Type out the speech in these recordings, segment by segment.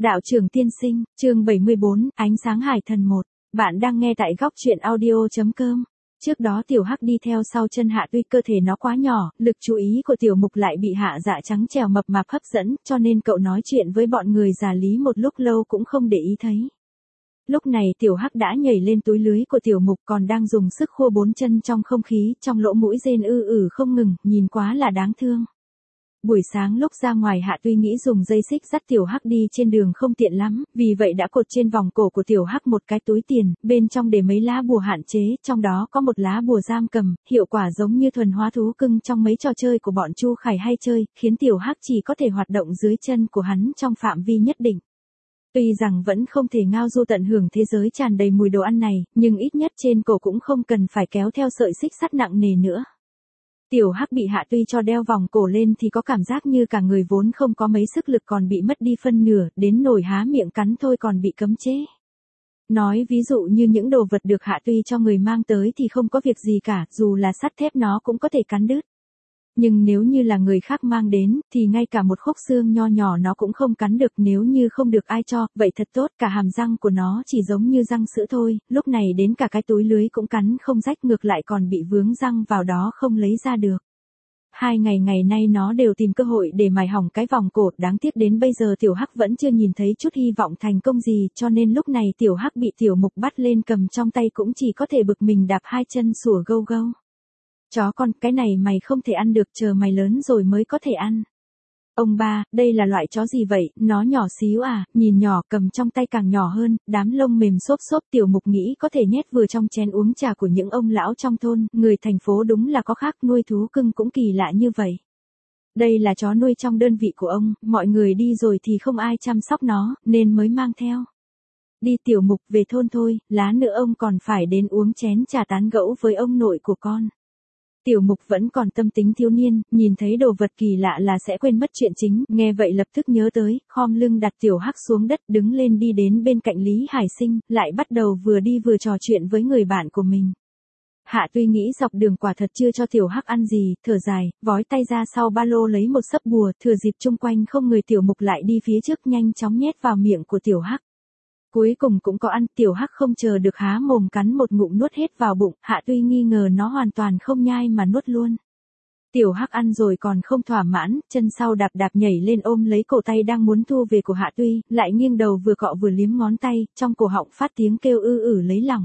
Đạo trưởng tiên sinh, chương 74, ánh sáng hải thần 1. Bạn đang nghe tại góc truyện audio.com. Trước đó tiểu hắc đi theo sau chân Hạ Tuy, cơ thể nó quá nhỏ, lực chú ý của tiểu mục lại bị Hạ Dạ trắng trẻo mập mạp hấp dẫn, cho nên cậu nói chuyện với bọn người già Lý một lúc lâu cũng không để ý thấy. Lúc này tiểu hắc đã nhảy lên túi lưới của tiểu mục, còn đang dùng sức khua bốn chân trong không khí, trong lỗ mũi rên không ngừng, nhìn quá là đáng thương. Buổi sáng lúc ra ngoài Hạ Tuy nghĩ dùng dây xích dắt tiểu hắc đi trên đường không tiện lắm, vì vậy đã cột trên vòng cổ của tiểu hắc một cái túi tiền, bên trong để mấy lá bùa hạn chế, trong đó có một lá bùa giam cầm, hiệu quả giống như thuần hóa thú cưng trong mấy trò chơi của bọn Chu Khải hay chơi, khiến tiểu hắc chỉ có thể hoạt động dưới chân của hắn trong phạm vi nhất định. Tuy rằng vẫn không thể ngao du tận hưởng thế giới tràn đầy mùi đồ ăn này, nhưng ít nhất trên cổ cũng không cần phải kéo theo sợi xích sắt nặng nề nữa. Tiểu hắc bị Hạ Tuy cho đeo vòng cổ lên thì có cảm giác như cả người vốn không có mấy sức lực còn bị mất đi phân nửa, đến nổi há miệng cắn thôi còn bị cấm chế. Nói ví dụ như những đồ vật được Hạ Tuy cho người mang tới thì không có việc gì cả, dù là sắt thép nó cũng có thể cắn đứt. Nhưng nếu như là người khác mang đến, thì ngay cả một khúc xương nho nhỏ nó cũng không cắn được, nếu như không được ai cho, vậy thật tốt, cả hàm răng của nó chỉ giống như răng sữa thôi, lúc này đến cả cái túi lưới cũng cắn không rách, ngược lại còn bị vướng răng vào đó không lấy ra được. 2 ngày nay nó đều tìm cơ hội để mài hỏng cái vòng cổ, đáng tiếc đến bây giờ tiểu hắc vẫn chưa nhìn thấy chút hy vọng thành công gì, cho nên lúc này tiểu hắc bị tiểu mục bắt lên cầm trong tay cũng chỉ có thể bực mình đạp hai chân sủa gâu gâu. Chó con, cái này mày không thể ăn được, chờ mày lớn rồi mới có thể ăn. Ông ba, đây là loại chó gì vậy, nó nhỏ xíu à, nhìn nhỏ, cầm trong tay càng nhỏ hơn, đám lông mềm xốp xốp. Tiểu mục nghĩ có thể nhét vừa trong chén uống trà của những ông lão trong thôn, người thành phố đúng là có khác, nuôi thú cưng cũng kỳ lạ như vậy. Đây là chó nuôi trong đơn vị của ông, mọi người đi rồi thì không ai chăm sóc nó, nên mới mang theo. Đi tiểu mục, về thôn thôi, lát nữa ông còn phải đến uống chén trà tán gẫu với ông nội của con. Tiểu mục vẫn còn tâm tính thiếu niên, nhìn thấy đồ vật kỳ lạ là sẽ quên mất chuyện chính, nghe vậy lập tức nhớ tới, khom lưng đặt tiểu hắc xuống đất, đứng lên đi đến bên cạnh Lý Hải Sinh, lại bắt đầu vừa đi vừa trò chuyện với người bạn của mình. Hạ Tuy nghĩ dọc đường quả thật chưa cho tiểu hắc ăn gì, thở dài, vói tay ra sau ba lô lấy một sấp bùa, thừa dịp chung quanh không người tiểu mục lại đi phía trước nhanh chóng nhét vào miệng của tiểu hắc. Cuối cùng cũng có ăn, tiểu hắc không chờ được há mồm cắn một ngụm nuốt hết vào bụng, Hạ Tuy nghi ngờ nó hoàn toàn không nhai mà nuốt luôn. Tiểu hắc ăn rồi còn không thỏa mãn, chân sau đạp đạp nhảy lên ôm lấy cổ tay đang muốn thu về của Hạ Tuy, lại nghiêng đầu vừa cọ vừa liếm ngón tay, trong cổ họng phát tiếng kêu lấy lòng.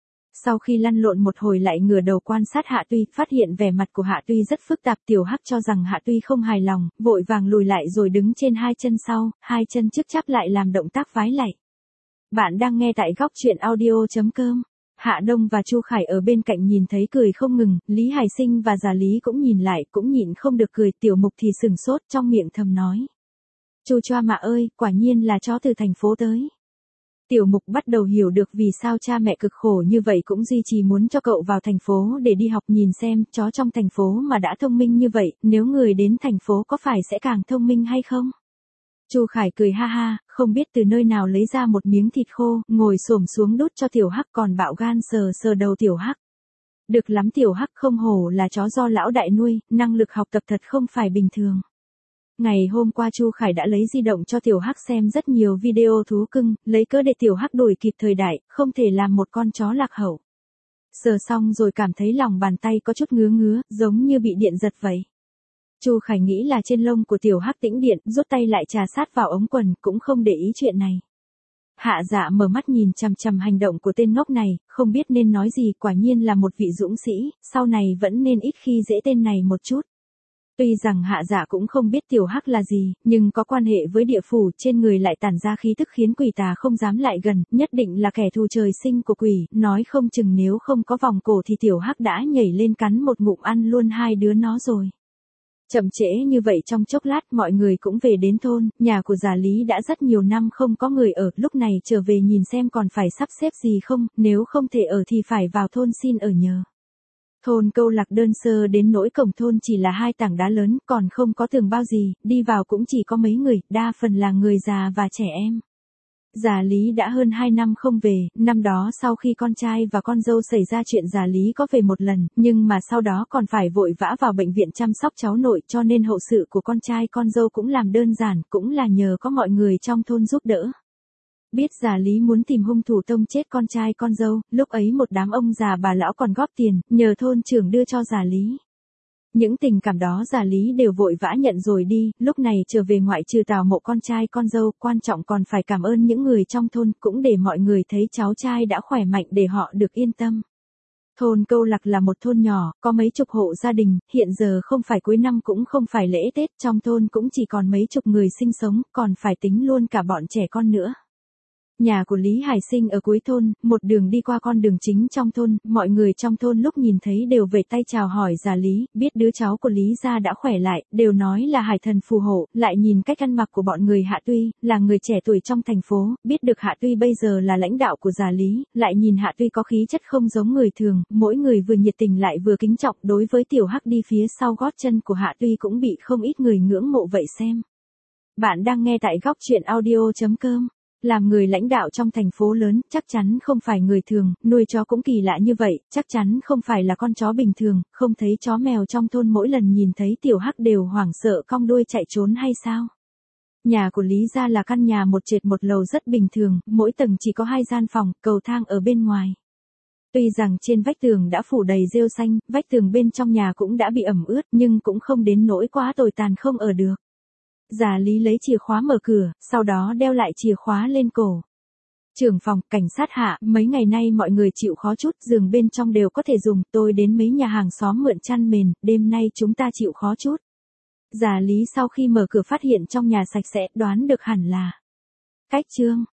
Sau khi lăn lộn một hồi lại ngửa đầu quan sát Hạ Tuy, phát hiện vẻ mặt của Hạ Tuy rất phức tạp, tiểu hắc cho rằng Hạ Tuy không hài lòng, vội vàng lùi lại rồi đứng trên hai chân sau, hai chân trước chắp lại làm động tác vái lạy. Bạn đang nghe tại góc truyện audio.com. Hạ Đông và Chu Khải ở bên cạnh nhìn thấy cười không ngừng, Lý Hải Sinh và già Lý cũng nhìn lại, cũng nhịn không được cười, tiểu mục thì sừng sốt trong miệng thầm nói. Chu choa mạ ơi, quả nhiên là chó từ thành phố tới. Tiểu mục bắt đầu hiểu được vì sao cha mẹ cực khổ như vậy cũng duy trì muốn cho cậu vào thành phố để đi học, nhìn xem, chó trong thành phố mà đã thông minh như vậy, nếu người đến thành phố có phải sẽ càng thông minh hay không? Chu Khải cười ha ha, không biết từ nơi nào lấy ra một miếng thịt khô, ngồi xổm xuống đút cho tiểu hắc, còn bạo gan sờ sờ đầu tiểu hắc. Được lắm, tiểu hắc không hổ là chó do lão đại nuôi, năng lực học tập thật không phải bình thường. Ngày hôm qua Chu Khải đã lấy di động cho tiểu hắc xem rất nhiều video thú cưng, lấy cớ để tiểu hắc đuổi kịp thời đại, không thể làm một con chó lạc hậu. Sờ xong rồi cảm thấy lòng bàn tay có chút ngứa ngứa, giống như bị điện giật vậy. Chu Khải nghĩ là trên lông của tiểu hắc tĩnh điện, rút tay lại trà sát vào ống quần, cũng không để ý chuyện này. Hạ Dạ mở mắt nhìn chằm chằm hành động của tên ngốc này, không biết nên nói gì, quả nhiên là một vị dũng sĩ, sau này vẫn nên ít khi dễ tên này một chút. Tuy rằng Hạ Dạ cũng không biết tiểu hắc là gì, nhưng có quan hệ với địa phủ, trên người lại tản ra khí tức khiến quỷ tà không dám lại gần, nhất định là kẻ thù trời sinh của quỷ, nói không chừng nếu không có vòng cổ thì tiểu hắc đã nhảy lên cắn một ngụm ăn luôn hai đứa nó rồi. Chậm trễ như vậy trong chốc lát mọi người cũng về đến thôn, nhà của già Lý đã rất nhiều năm không có người ở, lúc này trở về nhìn xem còn phải sắp xếp gì không, nếu không thể ở thì phải vào thôn xin ở nhờ. Thôn Câu Lạc đơn sơ đến nỗi cổng thôn chỉ là 2 tảng đá lớn, còn không có tường bao gì, đi vào cũng chỉ có mấy người, đa phần là người già và trẻ em. Già Lý đã hơn 2 năm không về, năm đó sau khi con trai và con dâu xảy ra chuyện già Lý có về một lần, nhưng mà sau đó còn phải vội vã vào bệnh viện chăm sóc cháu nội cho nên hậu sự của con trai con dâu cũng làm đơn giản, cũng là nhờ có mọi người trong thôn giúp đỡ. Biết già Lý muốn tìm hung thủ tông chết con trai con dâu, lúc ấy một đám ông già bà lão còn góp tiền, nhờ thôn trưởng đưa cho già Lý. Những tình cảm đó già Lý đều vội vã nhận rồi đi, lúc này trở về ngoại trừ tảo mộ con trai con dâu, quan trọng còn phải cảm ơn những người trong thôn, cũng để mọi người thấy cháu trai đã khỏe mạnh để họ được yên tâm. Thôn Câu Lạc là một thôn nhỏ, có mấy chục hộ gia đình, hiện giờ không phải cuối năm cũng không phải lễ Tết, trong thôn cũng chỉ còn mấy chục người sinh sống, còn phải tính luôn cả bọn trẻ con nữa. Nhà của Lý Hải Sinh ở cuối thôn, một đường đi qua con đường chính trong thôn, mọi người trong thôn lúc nhìn thấy đều vẫy tay chào hỏi già Lý, biết đứa cháu của Lý gia đã khỏe lại, đều nói là Hải Thần phù hộ, lại nhìn cách ăn mặc của bọn người Hạ Tuy, là người trẻ tuổi trong thành phố, biết được Hạ Tuy bây giờ là lãnh đạo của già Lý, lại nhìn Hạ Tuy có khí chất không giống người thường, mỗi người vừa nhiệt tình lại vừa kính trọng, đối với Tiểu Hắc đi phía sau gót chân của Hạ Tuy cũng bị không ít người ngưỡng mộ vậy xem. Bạn đang nghe tại góc truyện audio.com. Làm người lãnh đạo trong thành phố lớn, chắc chắn không phải người thường, nuôi chó cũng kỳ lạ như vậy, chắc chắn không phải là con chó bình thường, không thấy chó mèo trong thôn mỗi lần nhìn thấy Tiểu Hắc đều hoảng sợ cong đuôi chạy trốn hay sao? Nhà của Lý gia là căn nhà một trệt một lầu rất bình thường, mỗi tầng chỉ có 2 gian phòng, cầu thang ở bên ngoài. Tuy rằng trên vách tường đã phủ đầy rêu xanh, vách tường bên trong nhà cũng đã bị ẩm ướt, nhưng cũng không đến nỗi quá tồi tàn không ở được. Già Lý lấy chìa khóa mở cửa, sau đó đeo lại chìa khóa lên cổ. Trưởng phòng, cảnh sát hạ, mấy ngày nay mọi người chịu khó chút, giường bên trong đều có thể dùng, tôi đến mấy nhà hàng xóm mượn chăn mền, đêm nay chúng ta chịu khó chút. Già Lý sau khi mở cửa phát hiện trong nhà sạch sẽ, đoán được hẳn là cách trương.